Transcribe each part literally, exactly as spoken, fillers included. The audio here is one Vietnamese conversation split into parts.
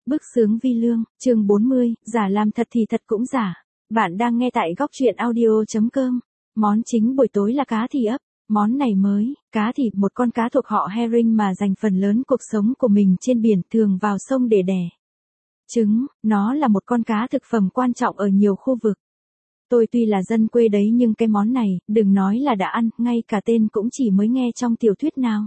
Bức xướng vi lương, chương bốn mươi, giả làm thật thì thật cũng giả. Bạn đang nghe tại góc truyện audio chấm com. Món chính buổi tối là cá thì ấp. Món này mới, cá thì một con cá thuộc họ herring mà dành phần lớn cuộc sống của mình trên biển, thường vào sông để đẻ trứng. Nó là một con cá thực phẩm quan trọng ở nhiều khu vực. Tôi tuy là dân quê đấy nhưng cái món này, đừng nói là đã ăn, ngay cả tên cũng chỉ mới nghe trong tiểu thuyết nào.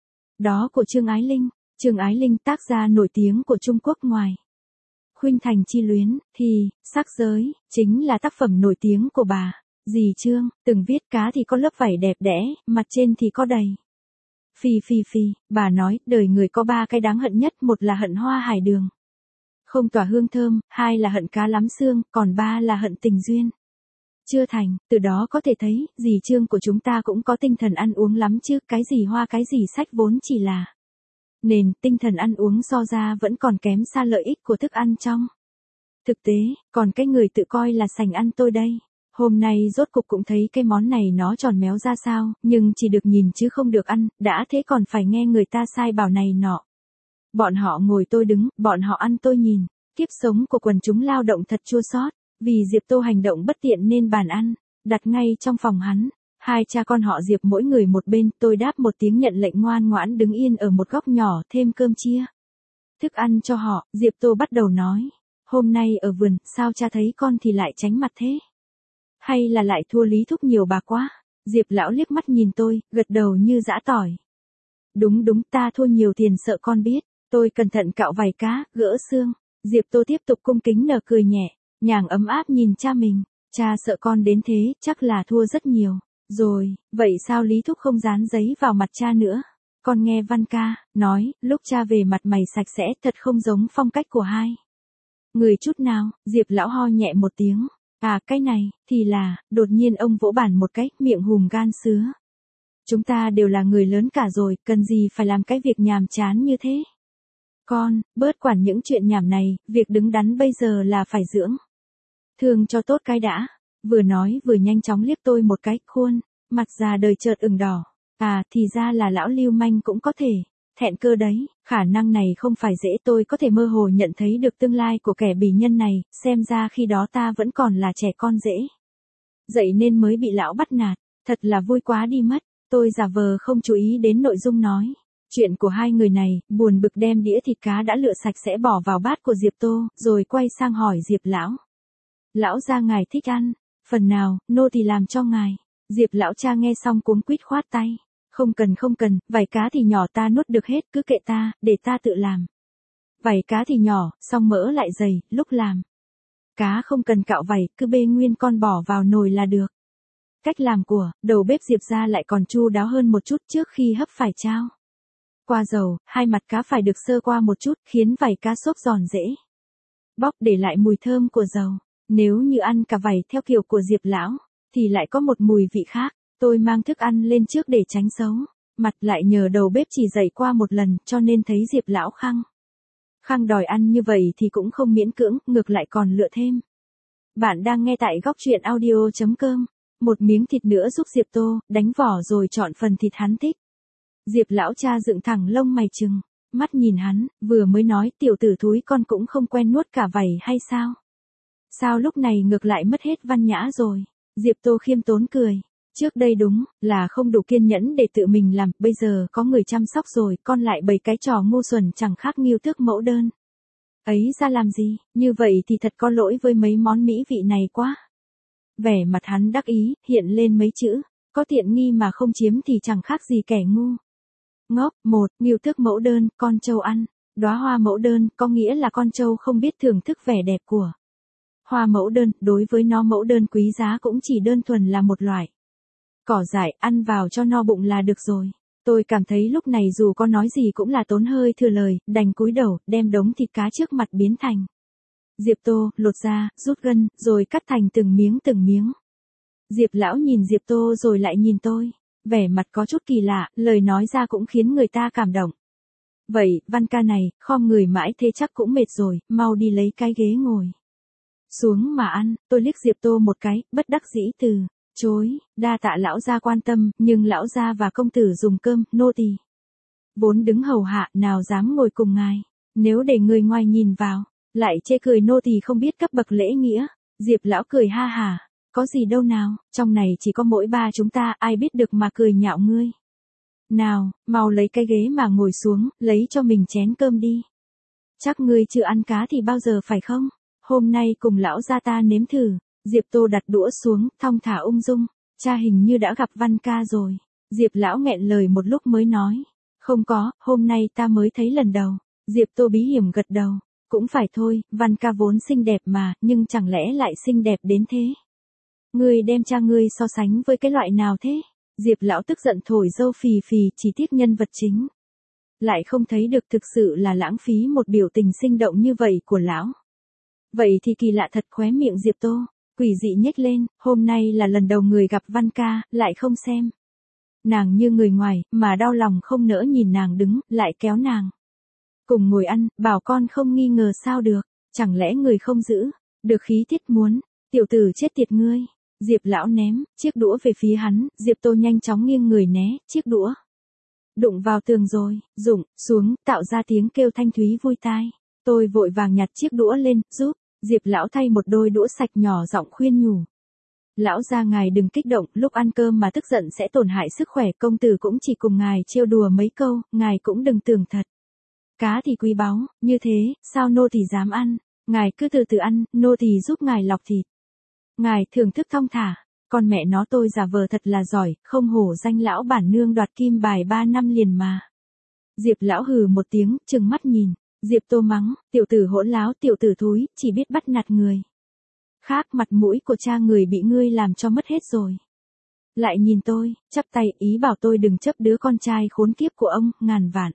Đó của Trương Ái Linh. Trương Ái Linh, tác gia nổi tiếng của Trung Quốc. Ngoài Khuynh Thành Chi Luyến, thì Sắc Giới chính là tác phẩm nổi tiếng của bà. Dì Trương từng viết cá thì có lớp vảy đẹp đẽ, mặt trên thì có đầy. Phi phi phi, bà nói, đời người có ba cái đáng hận nhất, một là hận hoa hải đường, không tỏa hương thơm, hai là hận cá lắm xương, còn ba là hận tình duyên chưa thành. Từ đó có thể thấy, dì Trương của chúng ta cũng có tinh thần ăn uống lắm chứ, cái gì hoa cái gì sách vốn chỉ là nền, tinh thần ăn uống so ra vẫn còn kém xa lợi ích của thức ăn trong thực tế. Còn cái người tự coi là sành ăn tôi đây, hôm nay rốt cục cũng thấy cái món này nó tròn méo ra sao, nhưng chỉ được nhìn chứ không được ăn, đã thế còn phải nghe người ta sai bảo này nọ. Bọn họ ngồi tôi đứng, bọn họ ăn tôi nhìn. Kiếp sống của quần chúng lao động thật chua xót. Vì Diệp Tô hành động bất tiện nên bàn ăn đặt ngay trong phòng hắn. Hai cha con họ Diệp mỗi người một bên, tôi đáp một tiếng nhận lệnh ngoan ngoãn đứng yên ở một góc nhỏ thêm cơm chia thức ăn cho họ. Diệp Tô bắt đầu nói, hôm nay ở vườn, sao cha thấy con thì lại tránh mặt thế? Hay là lại thua Lý Thúc nhiều bà quá? Diệp lão liếc mắt nhìn tôi, gật đầu như giã tỏi. Đúng đúng, ta thua nhiều tiền sợ con biết. Tôi cẩn thận cạo vảy cá, gỡ xương. Diệp Tô tiếp tục cung kính nở cười nhẹ, nhàng ấm áp nhìn cha mình. Cha sợ con đến thế, chắc là thua rất nhiều. Rồi, vậy sao Lý Thúc không dán giấy vào mặt cha nữa? Con nghe Văn ca nói, lúc cha về mặt mày sạch sẽ, thật không giống phong cách của hai người chút nào. Diệp lão ho nhẹ một tiếng. À, cái này, thì là, đột nhiên ông vỗ bàn một cái, miệng hùm gan sứa. Chúng ta đều là người lớn cả rồi, cần gì phải làm cái việc nhàm chán như thế? Con, bớt quản những chuyện nhảm này, việc đứng đắn bây giờ là phải dưỡng thương cho tốt cái đã. Vừa nói vừa nhanh chóng liếc tôi một cái, khuôn mặt già đời chợt ửng đỏ. À, thì ra là lão lưu manh cũng có thể thẹn cơ đấy, khả năng này không phải dễ. Tôi có thể mơ hồ nhận thấy được tương lai của kẻ bỉ nhân này, xem ra khi đó ta vẫn còn là trẻ con dễ dậy nên mới bị lão bắt nạt, thật là vui quá đi mất. Tôi giả vờ không chú ý đến nội dung nói chuyện của hai người này, buồn bực đem đĩa thịt cá đã lựa sạch sẽ bỏ vào bát của Diệp Tô, rồi quay sang hỏi Diệp lão. Lão gia ngài thích ăn phần nào, nô thì làm cho ngài. Diệp lão cha nghe xong cuống quýt khoát tay. Không cần không cần, vảy cá thì nhỏ ta nuốt được hết, cứ kệ ta, để ta tự làm. Vảy cá thì nhỏ, xong mỡ lại dày, lúc làm cá không cần cạo vảy, cứ bê nguyên con bỏ vào nồi là được. Cách làm của đầu bếp Diệp gia lại còn chu đáo hơn một chút. Trước khi hấp phải trao qua dầu, hai mặt cá phải được sơ qua một chút, khiến vảy cá xốp giòn dễ bóc, để lại mùi thơm của dầu. Nếu như ăn cả vảy theo kiểu của Diệp lão, thì lại có một mùi vị khác. Tôi mang thức ăn lên trước để tránh xấu mặt, lại nhờ đầu bếp chỉ dạy qua một lần, cho nên thấy Diệp lão khăng khăng đòi ăn như vậy thì cũng không miễn cưỡng, ngược lại còn lựa thêm. Bạn đang nghe tại góc truyện audio chấm com. Một miếng thịt nữa giúp Diệp Tô đánh vỏ rồi chọn phần thịt hắn thích. Diệp lão cha dựng thẳng lông mày trừng mắt nhìn hắn, vừa mới nói tiểu tử thúi con cũng không quen nuốt cả vảy hay sao? Sao lúc này ngược lại mất hết văn nhã rồi? Diệp Tô khiêm tốn cười. Trước đây đúng là không đủ kiên nhẫn để tự mình làm, bây giờ có người chăm sóc rồi, con lại bày cái trò ngu xuẩn chẳng khác nghiêu tước mẫu đơn ấy ra làm gì? Như vậy thì thật có lỗi với mấy món mỹ vị này quá. Vẻ mặt hắn đắc ý, hiện lên mấy chữ, có tiện nghi mà không chiếm thì chẳng khác gì kẻ ngu ngốc. Một, nghiêu tước mẫu đơn, con trâu ăn đóa hoa mẫu đơn, có nghĩa là con trâu không biết thưởng thức vẻ đẹp của hoa mẫu đơn. Đối với nó, mẫu đơn quý giá cũng chỉ đơn thuần là một loại cỏ dại, ăn vào cho no bụng là được rồi. Tôi cảm thấy lúc này dù có nói gì cũng là tốn hơi thừa lời, đành cúi đầu, đem đống thịt cá trước mặt biến thành Diệp Tô, lột ra, rút gân, rồi cắt thành từng miếng từng miếng. Diệp lão nhìn Diệp Tô rồi lại nhìn tôi, vẻ mặt có chút kỳ lạ, lời nói ra cũng khiến người ta cảm động. Vậy, Văn ca này, khom người mãi thế chắc cũng mệt rồi, mau đi lấy cái ghế ngồi xuống mà ăn. Tôi liếc Diệp Tô một cái, bất đắc dĩ từ chối. Đa tạ lão gia quan tâm, nhưng lão gia và công tử dùng cơm, nô tỳ vốn đứng hầu hạ, nào dám ngồi cùng ngài. Nếu để người ngoài nhìn vào, lại chê cười nô tỳ không biết cấp bậc lễ nghĩa. Diệp lão cười ha hả, có gì đâu nào, trong này chỉ có mỗi ba chúng ta, ai biết được mà cười nhạo ngươi. Nào, mau lấy cái ghế mà ngồi xuống, lấy cho mình chén cơm đi. Chắc ngươi chưa ăn cá thì bao giờ phải không? Hôm nay cùng lão gia ta nếm thử. Diệp Tô đặt đũa xuống, thong thả ung dung. Cha hình như đã gặp Văn ca rồi. Diệp lão nghẹn lời một lúc mới nói. Không có, hôm nay ta mới thấy lần đầu. Diệp Tô bí hiểm gật đầu. Cũng phải thôi, Văn ca vốn xinh đẹp mà, nhưng chẳng lẽ lại xinh đẹp đến thế? Ngươi đem cha ngươi so sánh với cái loại nào thế? Diệp lão tức giận thổi dâu phì phì, chỉ tiếc nhân vật chính. Lại không thấy được, thực sự là lãng phí một biểu tình sinh động như vậy của lão. Vậy thì kỳ lạ thật. Khóe miệng Diệp Tô quỷ dị nhếch lên, hôm nay là lần đầu người gặp Văn ca, lại không xem nàng như người ngoài, mà đau lòng không nỡ nhìn nàng đứng, lại kéo nàng cùng ngồi ăn, bảo con không nghi ngờ sao được, chẳng lẽ người không giữ được khí tiết muốn, tiểu tử chết tiệt ngươi. Diệp lão ném chiếc đũa về phía hắn, Diệp Tô nhanh chóng nghiêng người né, chiếc đũa đụng vào tường rồi, rụng xuống, tạo ra tiếng kêu thanh thúy vui tai. Tôi vội vàng nhặt chiếc đũa lên, giúp Diệp lão thay một đôi đũa sạch, nhỏ giọng khuyên nhủ. Lão gia ngài đừng kích động, lúc ăn cơm mà tức giận sẽ tổn hại sức khỏe, công tử cũng chỉ cùng ngài trêu đùa mấy câu, ngài cũng đừng tưởng thật. Cá thì quý báu, như thế, sao nô tỳ dám ăn, ngài cứ từ từ ăn, nô tỳ giúp ngài lọc thịt. Ngài thưởng thức thong thả, con mẹ nó tôi giả vờ thật là giỏi, không hổ danh lão bản nương đoạt kim bài ba năm liền mà. Diệp lão hừ một tiếng, trừng mắt nhìn. Diệp Tô mắng, tiểu tử hỗn láo, tiểu tử thúi, chỉ biết bắt nạt người khác, mặt mũi của cha người bị ngươi làm cho mất hết rồi. Lại nhìn tôi, chắp tay, ý bảo tôi đừng chấp đứa con trai khốn kiếp của ông, ngàn vạn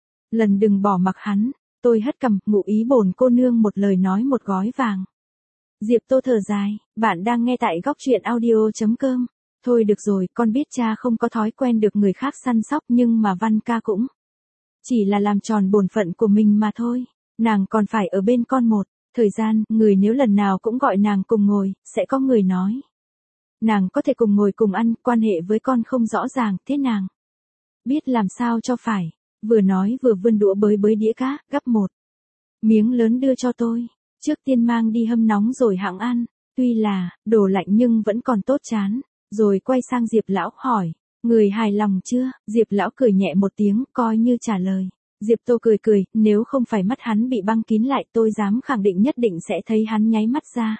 lần đừng bỏ mặc hắn. Tôi hất cằm, ngụ ý bổn cô nương một lời nói một gói vàng. Diệp Tô thở dài, bạn đang nghe tại góc truyện audio chấm com. Thôi được rồi, con biết cha không có thói quen được người khác săn sóc, nhưng mà Văn ca cũng chỉ là làm tròn bổn phận của mình mà thôi. Nàng còn phải ở bên con một thời gian, người nếu lần nào cũng gọi nàng cùng ngồi, sẽ có người nói nàng có thể cùng ngồi cùng ăn, quan hệ với con không rõ ràng, thế nàng biết làm sao cho phải. Vừa nói vừa vươn đũa bới bới đĩa cá, gắp một miếng lớn đưa cho tôi. Trước tiên mang đi hâm nóng rồi hẵng ăn, tuy là đồ lạnh nhưng vẫn còn tốt chán. Rồi quay sang Diệp lão hỏi, người hài lòng chưa? Diệp lão cười nhẹ một tiếng, coi như trả lời. Diệp Tô cười cười, nếu không phải mắt hắn bị băng kín lại, tôi dám khẳng định nhất định sẽ thấy hắn nháy mắt ra.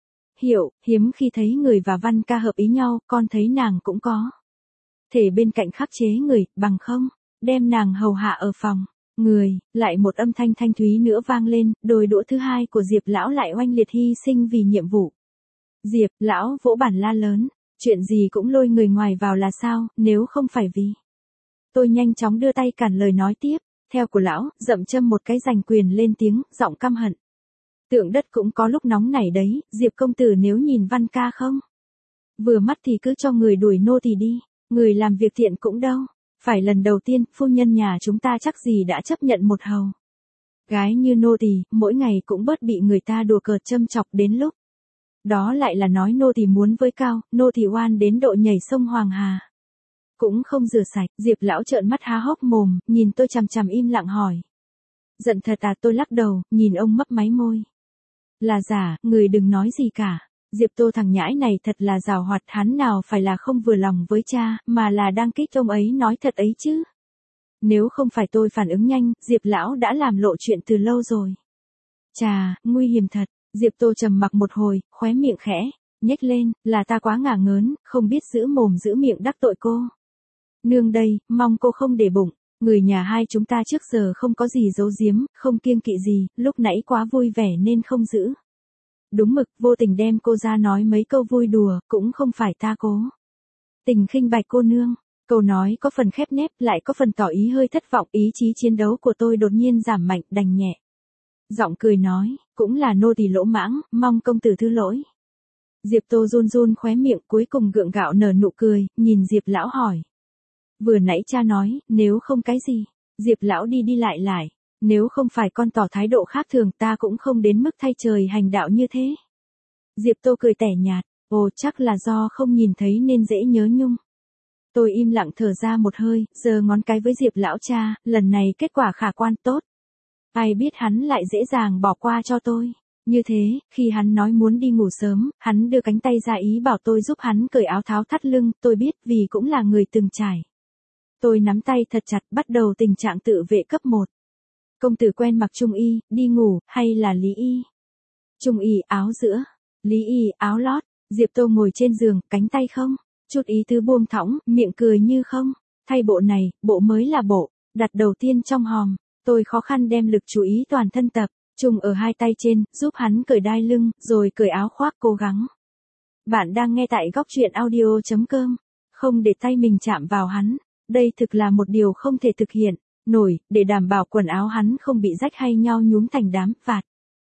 Hiểu, hiếm khi thấy người và Văn ca hợp ý nhau, con thấy nàng cũng có thể bên cạnh khắc chế người, bằng không đem nàng hầu hạ ở phòng người. Lại một âm thanh thanh thúy nữa vang lên, đôi đũa thứ hai của Diệp lão lại oanh liệt hy sinh vì nhiệm vụ. Diệp lão vỗ bản la lớn, chuyện gì cũng lôi người ngoài vào là sao, nếu không phải vì. Tôi nhanh chóng đưa tay cản lời nói tiếp, theo của lão, dậm châm một cái, giành quyền lên tiếng, giọng căm hận. Tượng đất cũng có lúc nóng nảy đấy, Diệp công tử nếu nhìn Văn ca không vừa mắt thì cứ cho người đuổi nô tỳ đi, người làm việc thiện cũng đâu. Phải lần đầu tiên, phu nhân nhà chúng ta chắc gì đã chấp nhận một hầu gái như nô tỳ, mỗi ngày cũng bớt bị người ta đùa cợt châm chọc, đến lúc đó lại là nói nô tỳ muốn với cao, nô tỳ oan đến độ nhảy sông Hoàng Hà cũng không rửa sạch. Diệp lão trợn mắt há hốc mồm, nhìn tôi chằm chằm im lặng hỏi. Giận thật à? Tôi lắc đầu, nhìn ông mấp máy môi. Là giả, người đừng nói gì cả. Diệp Tô thằng nhãi này thật là giàu hoạt, hắn nào phải là không vừa lòng với cha, mà là đang kích ông ấy nói thật ấy chứ. Nếu không phải tôi phản ứng nhanh, Diệp lão đã làm lộ chuyện từ lâu rồi. Chà, nguy hiểm thật. Diệp Tô trầm mặc một hồi, khóe miệng khẽ nhếch lên, là ta quá ngả ngớn, không biết giữ mồm giữ miệng đắc tội cô nương đây, mong cô không để bụng. Người nhà hai chúng ta trước giờ không có gì giấu giếm, không kiêng kỵ gì, lúc nãy quá vui vẻ nên không giữ đúng mực, vô tình đem cô ra nói mấy câu vui đùa, cũng không phải ta cố tình khinh bạch cô nương. Câu nói có phần khép nép, lại có phần tỏ ý hơi thất vọng. Ý chí chiến đấu của tôi đột nhiên giảm mạnh, đành nhẹ giọng cười nói, cũng là nô tỳ lỗ mãng, mong công tử thứ lỗi. Diệp Tô run run khóe miệng, cuối cùng gượng gạo nở nụ cười, nhìn Diệp lão hỏi. Vừa nãy cha nói, nếu không cái gì? Diệp lão đi đi lại lại, nếu không phải con tỏ thái độ khác thường, ta cũng không đến mức thay trời hành đạo như thế. Diệp Tô cười tẻ nhạt, ồ chắc là do không nhìn thấy nên dễ nhớ nhung. Tôi im lặng thở ra một hơi, giơ ngón cái với Diệp lão cha, lần này kết quả khả quan, tốt. Ai biết hắn lại dễ dàng bỏ qua cho tôi. Như thế, khi hắn nói muốn đi ngủ sớm, hắn đưa cánh tay ra ý bảo tôi giúp hắn cởi áo tháo thắt lưng, tôi biết vì cũng là người từng trải. Tôi nắm tay thật chặt bắt đầu tình trạng tự vệ cấp một. Công tử quen mặc trung y, đi ngủ, hay là lý y? Trung y áo giữa, lý y áo lót, Diệp Tô ngồi trên giường, cánh tay không, chút ý tứ buông thõng, miệng cười như không, thay bộ này, bộ mới là bộ, đặt đầu tiên trong hòm, tôi khó khăn đem lực chú ý toàn thân tập, trung ở hai tay trên, giúp hắn cởi đai lưng, rồi cởi áo khoác cố gắng. Bạn đang nghe tại góc truyện audio.com, không để tay mình chạm vào hắn, đây thực là một điều không thể thực hiện, nổi, để đảm bảo quần áo hắn không bị rách hay nhau nhúm thành đám, vạt.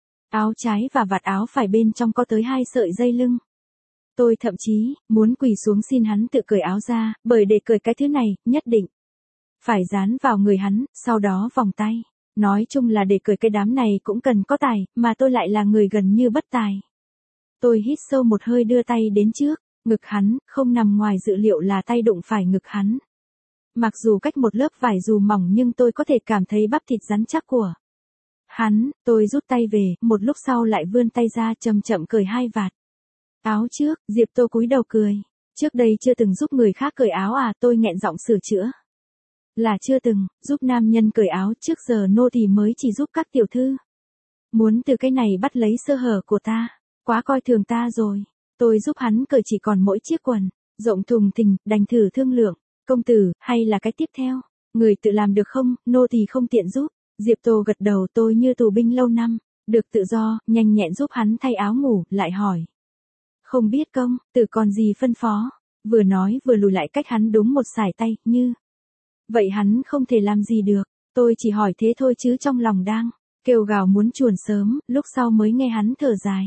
Áo trái và vạt áo phải bên trong có tới hai sợi dây lưng. Tôi thậm chí, muốn quỳ xuống xin hắn tự cởi áo ra, bởi để cởi cái thứ này, nhất định phải dán vào người hắn, sau đó vòng tay. Nói chung là để cởi cái đám này cũng cần có tài, mà tôi lại là người gần như bất tài. Tôi hít sâu một hơi đưa tay đến trước, ngực hắn, không nằm ngoài dự liệu là tay đụng phải ngực hắn. Mặc dù cách một lớp vải dù mỏng nhưng tôi có thể cảm thấy bắp thịt rắn chắc của hắn, tôi rút tay về, một lúc sau lại vươn tay ra chậm chậm cởi hai vạt. Áo trước, Diệp Tô cúi đầu cười. Trước đây chưa từng giúp người khác cởi áo à, tôi nghẹn giọng sửa chữa. Là chưa từng, giúp nam nhân cởi áo, trước giờ nô tỳ mới chỉ giúp các tiểu thư. Muốn từ cái này bắt lấy sơ hở của ta, quá coi thường ta rồi. Tôi giúp hắn cởi chỉ còn mỗi chiếc quần, rộng thùng thình, đành thử thương lượng. Công tử, hay là cái tiếp theo, người tự làm được không, nô tỳ không tiện giúp. Diệp Tô gật đầu, tôi như tù binh lâu năm, được tự do, nhanh nhẹn giúp hắn thay áo ngủ, lại hỏi. Không biết công, tử còn gì phân phó, vừa nói vừa lùi lại cách hắn đúng một sải tay, như. Vậy hắn không thể làm gì được, tôi chỉ hỏi thế thôi chứ trong lòng đang kêu gào muốn chuồn sớm, lúc sau mới nghe hắn thở dài.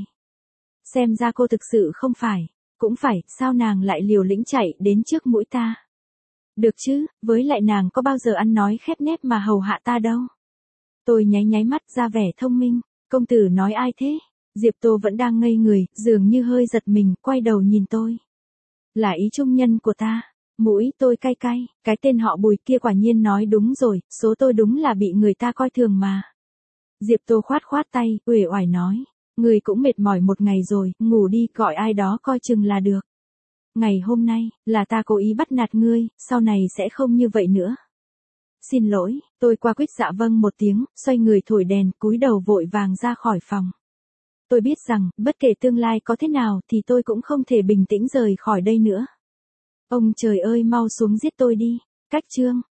Xem ra cô thực sự không phải, cũng phải, sao nàng lại liều lĩnh chạy đến trước mũi ta. Được chứ, với lại nàng có bao giờ ăn nói khép nép mà hầu hạ ta đâu. Tôi nháy nháy mắt ra vẻ thông minh, công tử nói ai thế? Diệp Tô vẫn đang ngây người, dường như hơi giật mình, quay đầu nhìn tôi. Là ý trung nhân của ta. Mũi tôi cay cay, cái tên họ Bùi kia quả nhiên nói đúng rồi, số tôi đúng là bị người ta coi thường mà. Diệp Tô khoát khoát tay, uể oải nói, người cũng mệt mỏi một ngày rồi, ngủ đi, gọi ai đó coi chừng là được. Ngày hôm nay, là ta cố ý bắt nạt ngươi, sau này sẽ không như vậy nữa. Xin lỗi, tôi qua quýt dạ vâng một tiếng, xoay người thổi đèn, cúi đầu vội vàng ra khỏi phòng. Tôi biết rằng, bất kể tương lai có thế nào thì tôi cũng không thể bình tĩnh rời khỏi đây nữa. Ông trời ơi mau xuống giết tôi đi. Cách chương